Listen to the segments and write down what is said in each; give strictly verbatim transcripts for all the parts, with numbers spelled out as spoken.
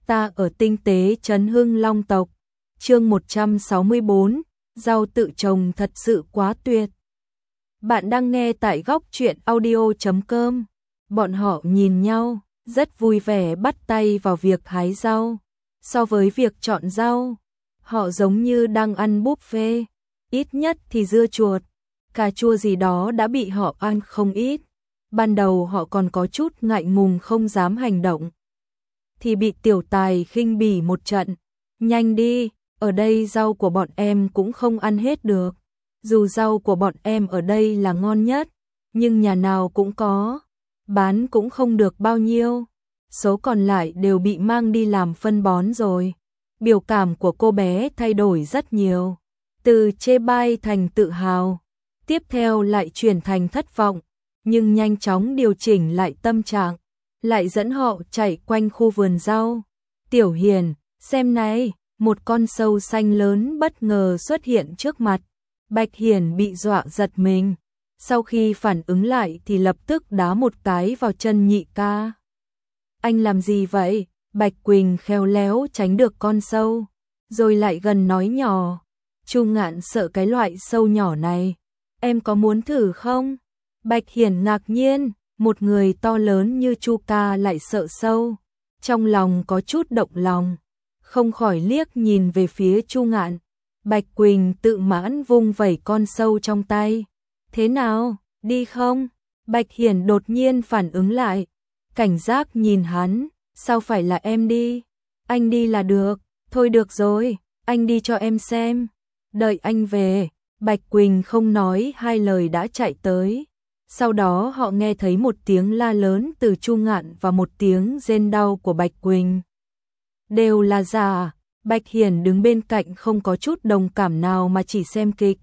Ta ở tinh tế trấn Hưng Long tộc. Chương một trăm sáu mươi bốn, rau tự trồng thật sự quá tuyệt. Bạn đang nghe tại góc truyện audio chấm com. Bọn họ nhìn nhau, rất vui vẻ bắt tay vào việc hái rau. So với việc chọn rau, họ giống như đang ăn buffet, ít nhất thì dưa chuột, cà chua gì đó đã bị họ ăn không ít. Ban đầu họ còn có chút ngại ngùng không dám hành động, thì bị Tiểu Tài khinh bỉ một trận. Nhanh đi, ở đây rau của bọn em cũng không ăn hết được. Dù rau của bọn em ở đây là ngon nhất, nhưng nhà nào cũng có, bán cũng không được bao nhiêu. Số còn lại đều bị mang đi làm phân bón rồi. Biểu cảm của cô bé thay đổi rất nhiều, từ chê bai thành tự hào, tiếp theo lại chuyển thành thất vọng, nhưng nhanh chóng điều chỉnh lại tâm trạng, lại dẫn họ chạy quanh khu vườn rau. Tiểu Hiền, xem này, một con sâu xanh lớn bất ngờ xuất hiện trước mặt. Bạch Hiền bị dọa giật mình, sau khi phản ứng lại thì lập tức đá một cái vào chân nhị ca. Anh làm gì vậy? Bạch Quỳnh khéo léo tránh được con sâu, rồi lại gần nói nhỏ. Chu Ngạn sợ cái loại sâu nhỏ này, em có muốn thử không? Bạch Hiền ngạc nhiên, một người to lớn như Chu ca lại sợ sâu, trong lòng có chút động lòng, không khỏi liếc nhìn về phía Chu Ngạn. Bạch Quỳnh tự mãn vung vẩy con sâu trong tay. Thế nào, đi không? Bạch Hiền đột nhiên phản ứng lại, cảnh giác nhìn hắn. Sao phải là em đi? Anh đi là được. Thôi được rồi, anh đi cho em xem. Đợi anh về. Bạch Quỳnh không nói hai lời đã chạy tới. Sau đó họ nghe thấy một tiếng la lớn từ Chu Ngạn và một tiếng rên đau của Bạch Quỳnh. Đều là giả. Bạch Hiền đứng bên cạnh không có chút đồng cảm nào mà chỉ xem kịch,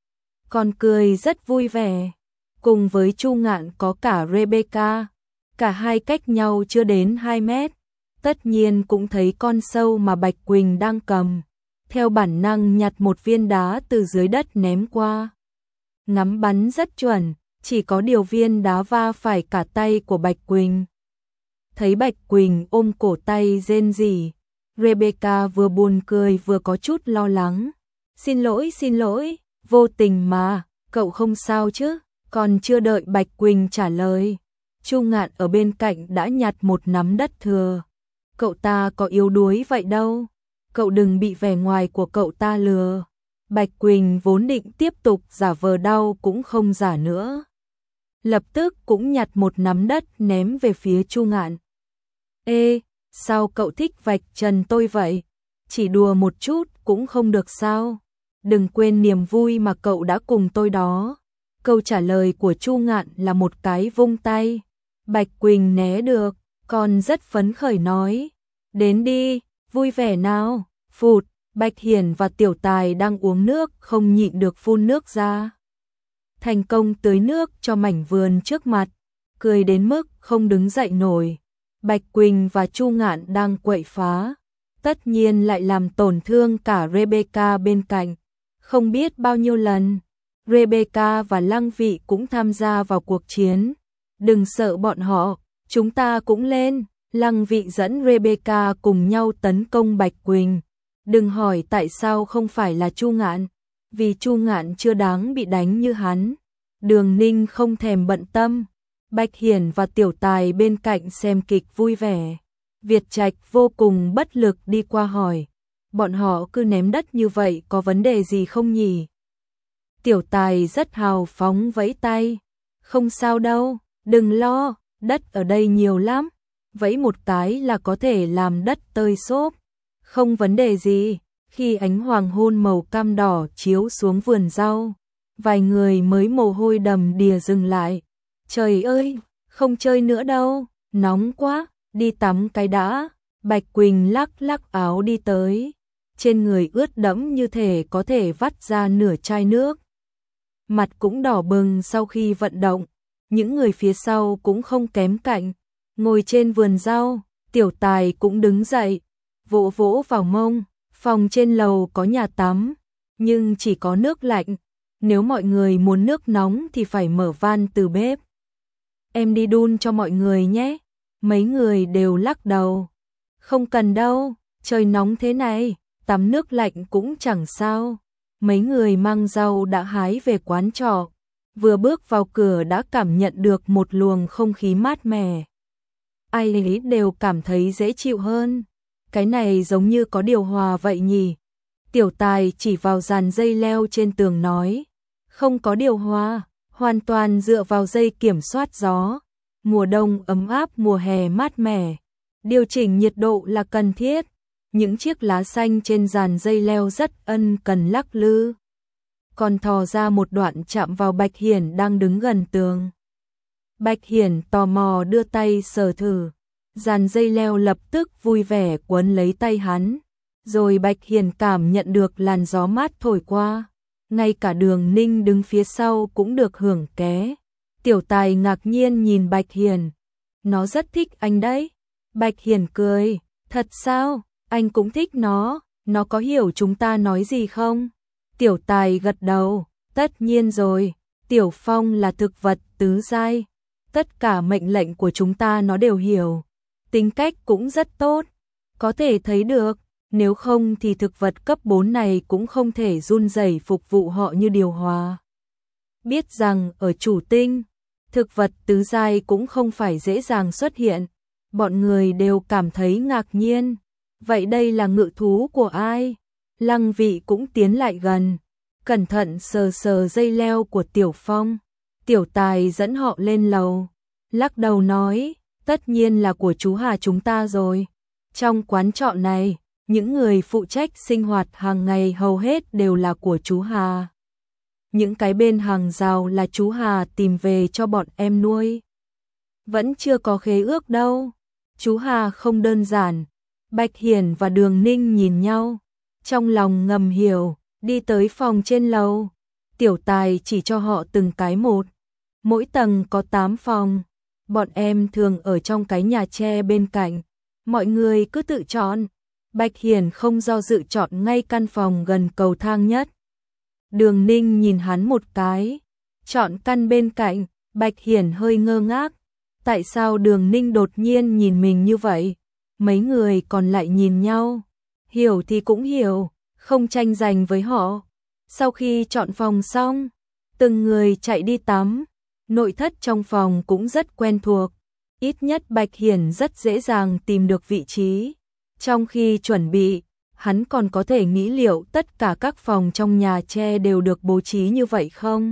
còn cười rất vui vẻ. Cùng với Chu Ngạn có cả Rebecca, cả hai cách nhau chưa đến hai mét. Tất nhiên cũng thấy con sâu mà Bạch Quỳnh đang cầm, theo bản năng nhặt một viên đá từ dưới đất ném qua. Ngắm bắn rất chuẩn, chỉ có điều viên đá va phải cả tay của Bạch Quỳnh. Thấy Bạch Quỳnh ôm cổ tay rên rỉ, Rebecca vừa buồn cười vừa có chút lo lắng. Xin lỗi, xin lỗi, vô tình mà, cậu không sao chứ? Còn chưa đợi Bạch Quỳnh trả lời, Chu Ngạn ở bên cạnh đã nhặt một nắm đất thừa. Cậu ta có yếu đuối vậy đâu, cậu đừng bị vẻ ngoài của cậu ta lừa. Bạch Quỳnh vốn định tiếp tục giả vờ đau cũng không giả nữa, lập tức cũng nhặt một nắm đất ném về phía Chu Ngạn. Ê, sao cậu thích vạch trần tôi vậy? Chỉ đùa một chút cũng không được sao? Đừng quên niềm vui mà cậu đã cùng tôi đó. Câu trả lời của Chu Ngạn là một cái vung tay. Bạch Quỳnh né được, còn rất phấn khởi nói. Đến đi, vui vẻ nào. Phụt, Bạch Hiền và Tiểu Tài đang uống nước không nhịn được phun nước ra. Thành công tưới nước cho mảnh vườn trước mặt, cười đến mức không đứng dậy nổi. Bạch Quỳnh và Chu Ngạn đang quậy phá, tất nhiên lại làm tổn thương cả Rebecca bên cạnh. Không biết bao nhiêu lần, Rebecca và Lăng Vị cũng tham gia vào cuộc chiến. Đừng sợ bọn họ, chúng ta cũng lên. Lăng Vị dẫn Rebecca cùng nhau tấn công Bạch Quỳnh. Đừng hỏi tại sao không phải là Chu Ngạn, vì Chu Ngạn chưa đáng bị đánh như hắn. Đường Ninh không thèm bận tâm. Bạch Hiền và Tiểu Tài bên cạnh xem kịch vui vẻ. Việt Trạch vô cùng bất lực đi qua hỏi, bọn họ cứ ném đất như vậy có vấn đề gì không nhỉ? Tiểu Tài rất hào phóng vẫy tay, không sao đâu, đừng lo, đất ở đây nhiều lắm, vẫy một cái là có thể làm đất tơi xốp, không vấn đề gì. Khi ánh hoàng hôn màu cam đỏ chiếu xuống vườn rau, vài người mới mồ hôi đầm đìa dừng lại. Trời ơi, không chơi nữa đâu, nóng quá, đi tắm cái đã. Bạch Quỳnh lắc lắc áo đi tới, trên người ướt đẫm như thể có thể vắt ra nửa chai nước. Mặt cũng đỏ bừng sau khi vận động, những người phía sau cũng không kém cạnh. Ngồi trên vườn rau, Tiểu Tài cũng đứng dậy, vỗ vỗ vào mông. Phòng trên lầu có nhà tắm, nhưng chỉ có nước lạnh. Nếu mọi người muốn nước nóng thì phải mở van từ bếp. Em đi đun cho mọi người nhé. Mấy người đều lắc đầu. Không cần đâu, trời nóng thế này, tắm nước lạnh cũng chẳng sao. Mấy người mang rau đã hái về quán trọ, vừa bước vào cửa đã cảm nhận được một luồng không khí mát mẻ. Ai ấy đều cảm thấy dễ chịu hơn. Cái này giống như có điều hòa vậy nhỉ? Tiểu Tài chỉ vào dàn dây leo trên tường nói, không có điều hòa, hoàn toàn dựa vào dây kiểm soát gió. Mùa đông ấm áp, mùa hè mát mẻ. Điều chỉnh nhiệt độ là cần thiết. Những chiếc lá xanh trên dàn dây leo rất ân cần lắc lư. Còn thò ra một đoạn chạm vào Bạch Hiển đang đứng gần tường. Bạch Hiển tò mò đưa tay sờ thử. Dàn dây leo lập tức vui vẻ quấn lấy tay hắn. Rồi Bạch Hiển cảm nhận được làn gió mát thổi qua. Ngay cả Đường Ninh đứng phía sau cũng được hưởng ké. Tiểu Tài ngạc nhiên nhìn Bạch Hiển. Nó rất thích anh đấy. Bạch Hiển cười. Thật sao? Anh cũng thích nó. Nó có hiểu chúng ta nói gì không? Tiểu Tài gật đầu. Tất nhiên rồi. Tiểu Phong là thực vật tứ giai. Tất cả mệnh lệnh của chúng ta nó đều hiểu. Tính cách cũng rất tốt. Có thể thấy được. Nếu không thì thực vật cấp bốn này cũng không thể run rẩy phục vụ họ như điều hòa. Biết rằng ở chủ tinh, thực vật tứ giai cũng không phải dễ dàng xuất hiện. Bọn người đều cảm thấy ngạc nhiên. Vậy đây là ngự thú của ai? Lăng Vị cũng tiến lại gần, cẩn thận sờ sờ dây leo của Tiểu Phong. Tiểu Tài dẫn họ lên lầu, lắc đầu nói, tất nhiên là của chú Hà chúng ta rồi. Trong quán trọ này, những người phụ trách sinh hoạt hàng ngày hầu hết đều là của chú Hà. Những cái bên hàng rào là chú Hà tìm về cho bọn em nuôi. Vẫn chưa có khế ước đâu. Chú Hà không đơn giản. Bạch Hiển và Đường Ninh nhìn nhau, trong lòng ngầm hiểu, đi tới phòng trên lầu. Tiểu Tài chỉ cho họ từng cái một. Mỗi tầng có tám phòng. Bọn em thường ở trong cái nhà tre bên cạnh. Mọi người cứ tự chọn. Bạch Hiển không do dự chọn ngay căn phòng gần cầu thang nhất. Đường Ninh nhìn hắn một cái, chọn căn bên cạnh. Bạch Hiển hơi ngơ ngác. Tại sao Đường Ninh đột nhiên nhìn mình như vậy? Mấy người còn lại nhìn nhau. Hiểu thì cũng hiểu, không tranh giành với họ. Sau khi chọn phòng xong, từng người chạy đi tắm. Nội thất trong phòng cũng rất quen thuộc. Ít nhất Bạch Hiển rất dễ dàng tìm được vị trí. Trong khi chuẩn bị, hắn còn có thể nghĩ liệu tất cả các phòng trong nhà tre đều được bố trí như vậy không?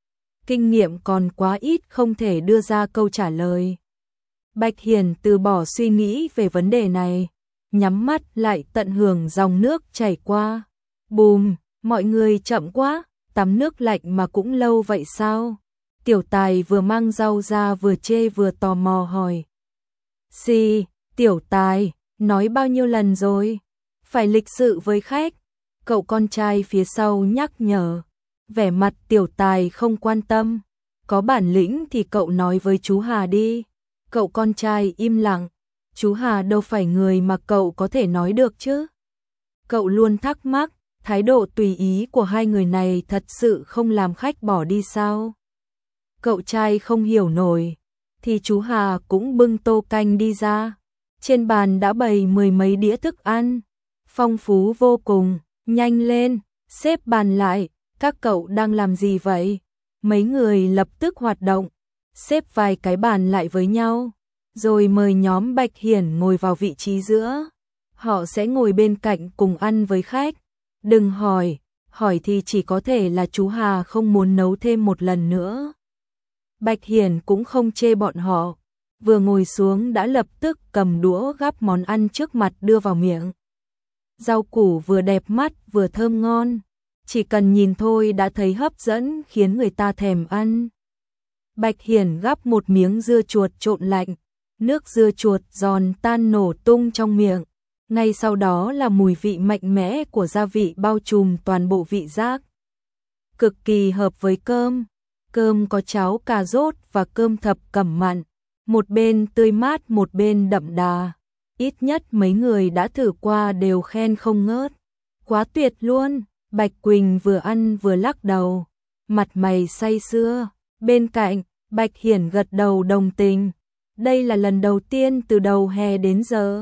Kinh nghiệm còn quá ít không thể đưa ra câu trả lời. Bạch Hiển từ bỏ suy nghĩ về vấn đề này, nhắm mắt lại tận hưởng dòng nước chảy qua. Bùm, mọi người chậm quá, tắm nước lạnh mà cũng lâu vậy sao? Tiểu Tài vừa mang rau ra vừa chê vừa tò mò hỏi. Xì, Tiểu Tài, nói bao nhiêu lần rồi? Phải lịch sự với khách. Cậu con trai phía sau nhắc nhở. Vẻ mặt Tiểu Tài không quan tâm. Có bản lĩnh thì cậu nói với chú Hà đi. Cậu con trai im lặng. Chú Hà đâu phải người mà cậu có thể nói được chứ. Cậu luôn thắc mắc, thái độ tùy ý của hai người này thật sự không làm khách bỏ đi sao? Cậu trai không hiểu nổi. Thì chú Hà cũng bưng tô canh đi ra. Trên bàn đã bày mười mấy đĩa thức ăn. Phong phú vô cùng. Nhanh lên, xếp bàn lại. Các cậu đang làm gì vậy? Mấy người lập tức hoạt động. Xếp vài cái bàn lại với nhau. Rồi mời nhóm Bạch Hiển ngồi vào vị trí giữa. Họ sẽ ngồi bên cạnh cùng ăn với khách. Đừng hỏi, hỏi thì chỉ có thể là chú Hà không muốn nấu thêm một lần nữa. Bạch Hiển cũng không chê bọn họ. Vừa ngồi xuống đã lập tức cầm đũa gắp món ăn trước mặt đưa vào miệng. Rau củ vừa đẹp mắt vừa thơm ngon. Chỉ cần nhìn thôi đã thấy hấp dẫn khiến người ta thèm ăn. Bạch Hiển gắp một miếng dưa chuột trộn lạnh. Nước dưa chuột giòn tan nổ tung trong miệng. Ngay sau đó là mùi vị mạnh mẽ của gia vị bao trùm toàn bộ vị giác. Cực kỳ hợp với cơm. Cơm có cháo cà rốt và cơm thập cẩm mặn. Một bên tươi mát một bên đậm đà. Ít nhất mấy người đã thử qua đều khen không ngớt. Quá tuyệt luôn. Bạch Quỳnh vừa ăn vừa lắc đầu. Mặt mày say sưa. Bên cạnh, Bạch Hiển gật đầu đồng tình. Đây là lần đầu tiên từ đầu hè đến giờ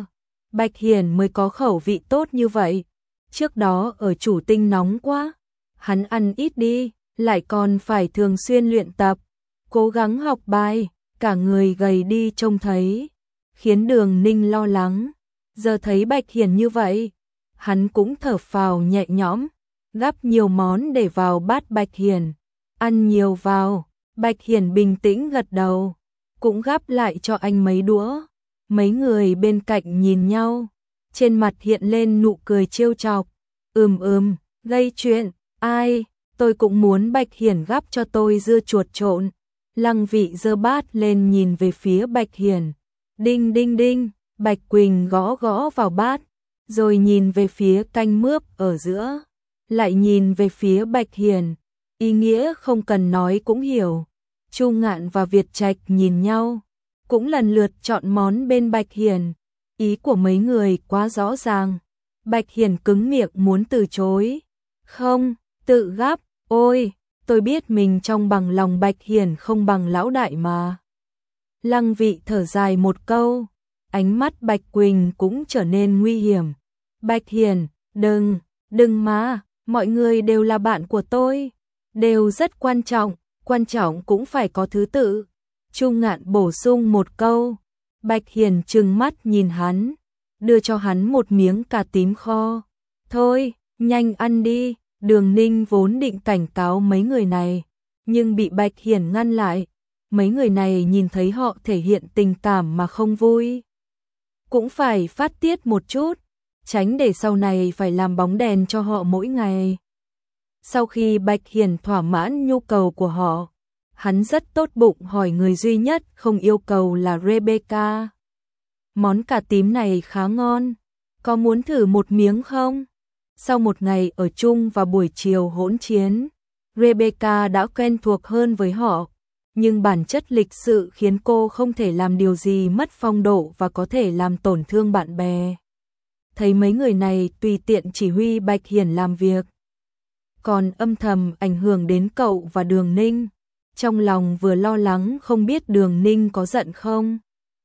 Bạch Hiển mới có khẩu vị tốt như vậy. Trước đó ở Chủ Tinh nóng quá, hắn ăn ít đi, lại còn phải thường xuyên luyện tập, cố gắng học bài, cả người gầy đi trông thấy, khiến Đường Ninh lo lắng. Giờ thấy Bạch Hiển như vậy, hắn cũng thở phào nhẹ nhõm, gắp nhiều món để vào bát Bạch Hiển, ăn nhiều vào. Bạch Hiển bình tĩnh gật đầu, cũng gắp lại cho anh mấy đũa. Mấy người bên cạnh nhìn nhau, trên mặt hiện lên nụ cười trêu chọc. Ừm ừm, gây chuyện, ai, tôi cũng muốn Bạch Hiển gắp cho tôi dưa chuột trộn. Lăng Vị giơ bát lên nhìn về phía Bạch Hiển. Đinh đinh đinh, Bạch Quỳnh gõ gõ vào bát, rồi nhìn về phía canh mướp ở giữa, lại nhìn về phía Bạch Hiển. Ý nghĩa không cần nói cũng hiểu. Chu Ngạn và Việt Trạch nhìn nhau, cũng lần lượt chọn món bên Bạch Hiển. Ý của mấy người quá rõ ràng. Bạch Hiển cứng miệng muốn từ chối. Không, tự gắp, ôi, tôi biết mình trong bằng lòng Bạch Hiển không bằng lão đại mà. Lăng Vị thở dài một câu, ánh mắt Bạch Quỳnh cũng trở nên nguy hiểm. Bạch Hiển, đừng, đừng mà, mọi người đều là bạn của tôi, đều rất quan trọng, quan trọng cũng phải có thứ tự. Chu Ngạn bổ sung một câu. Bạch Hiển trừng mắt nhìn hắn, đưa cho hắn một miếng cà tím kho. Thôi, nhanh ăn đi. Đường Ninh vốn định cảnh cáo mấy người này, nhưng bị Bạch Hiển ngăn lại. Mấy người này nhìn thấy họ thể hiện tình cảm mà không vui, cũng phải phát tiết một chút, tránh để sau này phải làm bóng đèn cho họ mỗi ngày. Sau khi Bạch Hiển thỏa mãn nhu cầu của họ, hắn rất tốt bụng hỏi người duy nhất không yêu cầu là Rebecca. Món cà tím này khá ngon, có muốn thử một miếng không? Sau một ngày ở chung và buổi chiều hỗn chiến, Rebecca đã quen thuộc hơn với họ, nhưng bản chất lịch sự khiến cô không thể làm điều gì mất phong độ và có thể làm tổn thương bạn bè. Thấy mấy người này tùy tiện chỉ huy Bạch Hiển làm việc, còn âm thầm ảnh hưởng đến cậu và Đường Ninh. Trong lòng vừa lo lắng không biết Đường Ninh có giận không,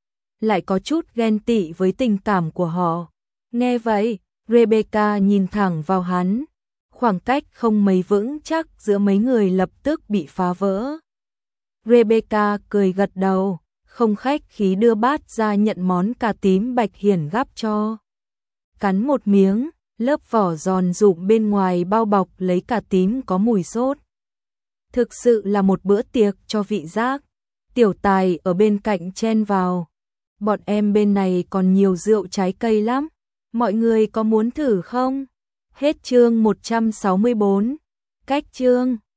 lại có chút ghen tị với tình cảm của họ. Nghe vậy, Rebecca nhìn thẳng vào hắn, khoảng cách không mấy vững chắc giữa mấy người lập tức bị phá vỡ. Rebecca cười gật đầu, không khách khí đưa bát ra nhận món cà tím Bạch Hiển gắp cho. Cắn một miếng, lớp vỏ giòn rụm bên ngoài bao bọc lấy cà tím có mùi sốt. Thực sự là một bữa tiệc cho vị giác. Tiểu Tài ở bên cạnh chen vào. Bọn em bên này còn nhiều rượu trái cây lắm, mọi người có muốn thử không? Hết chương một trăm sáu mươi bốn. Cách chương